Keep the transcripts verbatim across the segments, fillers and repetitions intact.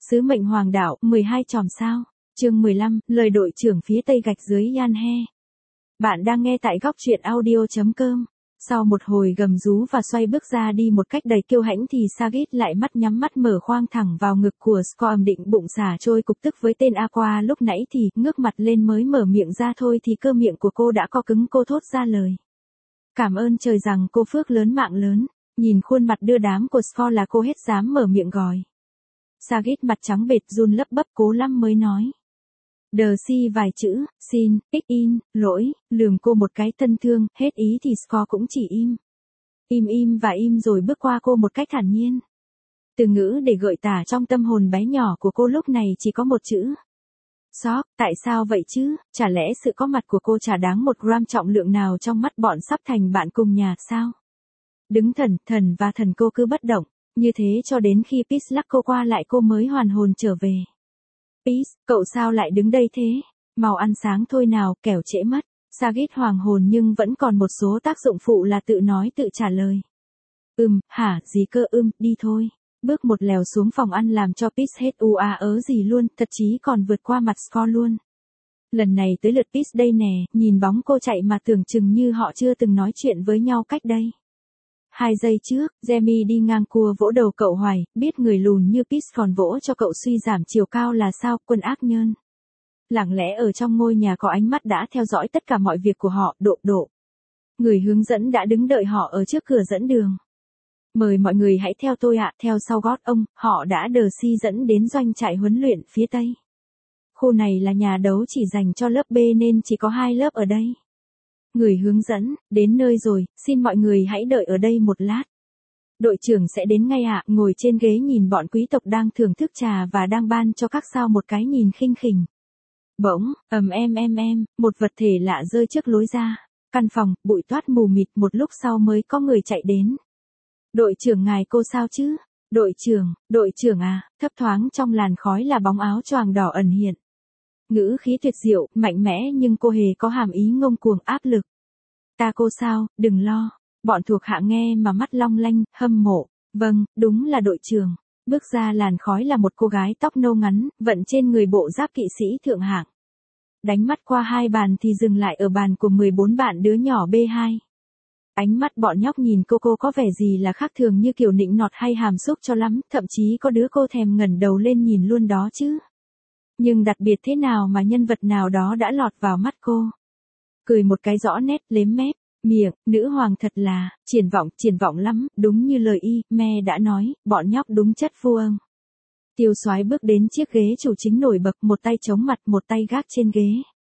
Sứ mệnh hoàng đạo, mười hai chòm sao. Chương mười lăm, lời đội trưởng phía tây gạch dưới Yan He. Bạn đang nghe tại góc truyện audio chấm com. Sau một hồi gầm rú và xoay bước ra đi một cách đầy kiêu hãnh thì Sagit lại mắt nhắm mắt mở khoang thẳng vào ngực của Storm định bụng xả trôi cục tức với tên Aqua lúc nãy thì ngước mặt lên mới mở miệng ra thôi thì cơ miệng của cô đã co cứng cô thốt ra lời. Cảm ơn trời rằng cô phước lớn mạng lớn, nhìn khuôn mặt đưa đám của Storm là cô hết dám mở miệng gọi. Sagit mặt trắng bệch run lấp bấp cố lắm mới nói. Đờ si vài chữ, xin, ích in, lỗi, lườm cô một cái thân thương, hết ý thì Score cũng chỉ im. Im im và im rồi bước qua cô một cách thản nhiên. Từ ngữ để gợi tả trong tâm hồn bé nhỏ của cô lúc này chỉ có một chữ. Sóc, tại sao vậy chứ, chả lẽ sự có mặt của cô chả đáng một gram trọng lượng nào trong mắt bọn sắp thành bạn cùng nhà sao? Đứng thần, thần và thần cô cứ bất động, như thế cho đến khi Peace lắc cô qua lại cô mới hoàn hồn trở về. Peace, cậu sao lại đứng đây thế? Mau ăn sáng thôi nào, kẻo trễ mất. Sagit hoàng hồn nhưng vẫn còn một số tác dụng phụ là tự nói tự trả lời. Ừm, hả, gì cơ ưm, đi thôi. Bước một lèo xuống phòng ăn làm cho Peace hết u a ớ gì luôn, thật chí còn vượt qua mặt Score luôn. Lần này tới lượt Peace đây nè, nhìn bóng cô chạy mà tưởng chừng như họ chưa từng nói chuyện với nhau cách đây. Hai giây trước, Jamie đi ngang cua vỗ đầu cậu hoài, biết người lùn như Peace còn vỗ cho cậu suy giảm chiều cao là sao, quân ác nhơn. Lặng lẽ ở trong ngôi nhà có ánh mắt đã theo dõi tất cả mọi việc của họ, độ độ. Người hướng dẫn đã đứng đợi họ ở trước cửa dẫn đường. Mời mọi người hãy theo tôi ạ, theo sau gót ông, họ đã đờ si dẫn đến doanh trại huấn luyện phía tây. Khu này là nhà đấu chỉ dành cho lớp B nên chỉ có hai lớp ở đây. Người hướng dẫn, đến nơi rồi, xin mọi người hãy đợi ở đây một lát. Đội trưởng sẽ đến ngay ạ, ngồi trên ghế nhìn bọn quý tộc đang thưởng thức trà và đang ban cho các sao một cái nhìn khinh khỉnh. Bỗng, ầm em em em, một vật thể lạ rơi trước lối ra. Căn phòng, bụi toát mù mịt một lúc sau mới có người chạy đến. Đội trưởng ngài cô sao chứ? Đội trưởng, đội trưởng à, thấp thoáng trong làn khói là bóng áo choàng đỏ ẩn hiện. Ngữ khí tuyệt diệu, mạnh mẽ nhưng cô hề có hàm ý ngông cuồng áp lực. Ta cô sao, đừng lo. Bọn thuộc hạ nghe mà mắt long lanh, hâm mộ. Vâng, đúng là đội trưởng. Bước ra làn khói là một cô gái tóc nâu ngắn, vận trên người bộ giáp kỵ sĩ thượng hạng. Đánh mắt qua hai bàn thì dừng lại ở bàn của mười bốn bạn đứa nhỏ B hai. Ánh mắt bọn nhóc nhìn cô cô có vẻ gì là khác thường như kiểu nịnh nọt hay hàm xúc cho lắm, thậm chí có đứa cô thèm ngẩng đầu lên nhìn luôn đó chứ. Nhưng đặc biệt thế nào mà nhân vật nào đó đã lọt vào mắt cô. Cười một cái rõ nét, lếm mép, miệng, nữ hoàng thật là, triển vọng, triển vọng lắm, đúng như lời y, me đã nói, bọn nhóc đúng chất vua ông. Tiêu soái bước đến chiếc ghế chủ chính nổi bật, một tay chống mặt, một tay gác trên ghế.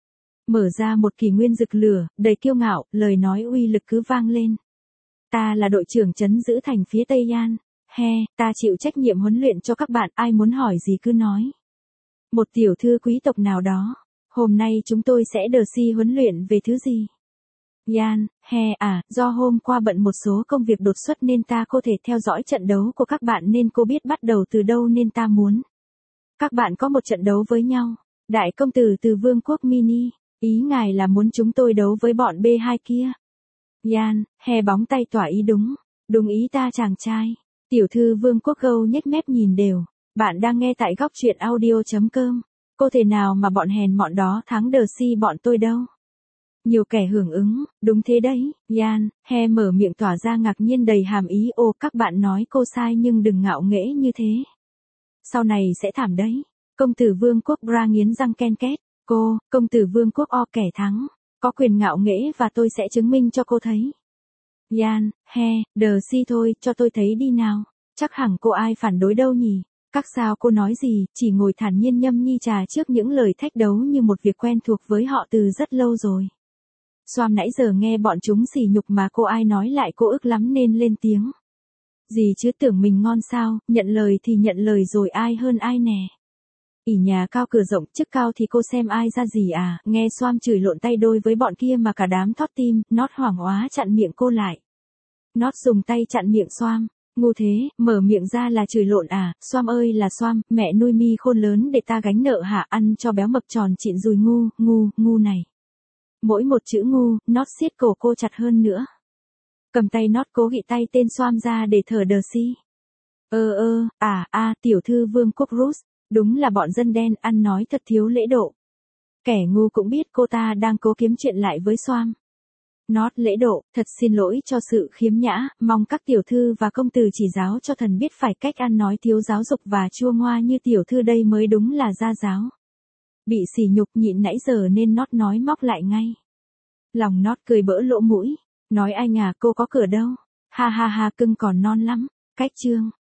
Mở ra một kỷ nguyên rực lửa, đầy kiêu ngạo, lời nói uy lực cứ vang lên. Ta là đội trưởng trấn giữ thành phía Tây Yan He, ta chịu trách nhiệm huấn luyện cho các bạn, ai muốn hỏi gì cứ nói. Một tiểu thư quý tộc nào đó, hôm nay chúng tôi sẽ đờ si huấn luyện về thứ gì? Yan He à, do hôm qua bận một số công việc đột xuất nên ta không thể theo dõi trận đấu của các bạn nên cô biết bắt đầu từ đâu nên ta muốn. Các bạn có một trận đấu với nhau. Đại công tử từ vương quốc Mini, ý ngài là muốn chúng tôi đấu với bọn B hai kia. Yan He bóng tay tỏa ý đúng. Đúng ý ta chàng trai. Tiểu thư vương quốc gâu nhếch mép nhìn đều. Bạn đang nghe tại góc truyện audio chấm com. Cô thể nào mà bọn hèn mọn đó thắng đờ si bọn tôi đâu. Nhiều kẻ hưởng ứng, đúng thế đấy, Yan He mở miệng tỏa ra ngạc nhiên đầy hàm ý. Ô, các bạn nói cô sai nhưng đừng ngạo nghễ như thế. Sau này sẽ thảm đấy. Công tử vương quốc Bra nghiến răng ken két. Cô, công tử vương quốc O kẻ thắng, có quyền ngạo nghễ và tôi sẽ chứng minh cho cô thấy. Yan He, đờ si thôi, cho tôi thấy đi nào. Chắc hẳn cô ai phản đối đâu nhỉ. Các sao cô nói gì, chỉ ngồi thản nhiên nhâm nhi trà trước những lời thách đấu như một việc quen thuộc với họ từ rất lâu rồi. Soam nãy giờ nghe bọn chúng sỉ nhục mà cô ai nói lại cô ức lắm nên lên tiếng. Gì chứ tưởng mình ngon sao, nhận lời thì nhận lời rồi ai hơn ai nè. ỉ nhà cao cửa rộng, chức cao thì cô xem ai ra gì à, nghe Soam chửi lộn tay đôi với bọn kia mà cả đám thót tim, Nót hoảng hóa chặn miệng cô lại. Nót dùng tay chặn miệng Soam. Ngu thế, mở miệng ra là chửi lộn à, Soam ơi là Soam, mẹ nuôi mi khôn lớn để ta gánh nợ hả, ăn cho béo mập tròn trịn dùi ngu, ngu, ngu này. Mỗi một chữ ngu, Nót siết cổ cô chặt hơn nữa. Cầm tay Nót cố gị tay tên Soam ra để thở đờ si. Ơ ơ, à, a, tiểu thư vương quốc Rus, Đúng là bọn dân đen ăn nói thật thiếu lễ độ. Kẻ ngu cũng biết cô ta đang cố kiếm chuyện lại với Soam. Nót lễ độ, thật xin lỗi cho sự khiếm nhã, mong các tiểu thư và công tử chỉ giáo cho thần biết phải cách ăn nói thiếu giáo dục và chua ngoa như tiểu thư đây mới đúng là gia giáo. Bị sỉ nhục nhịn nãy giờ nên Nót nói móc lại ngay. Lòng Nót cười bỡ lỗ mũi, nói anh à cô có cửa đâu, ha ha ha cưng còn non lắm, cách chương.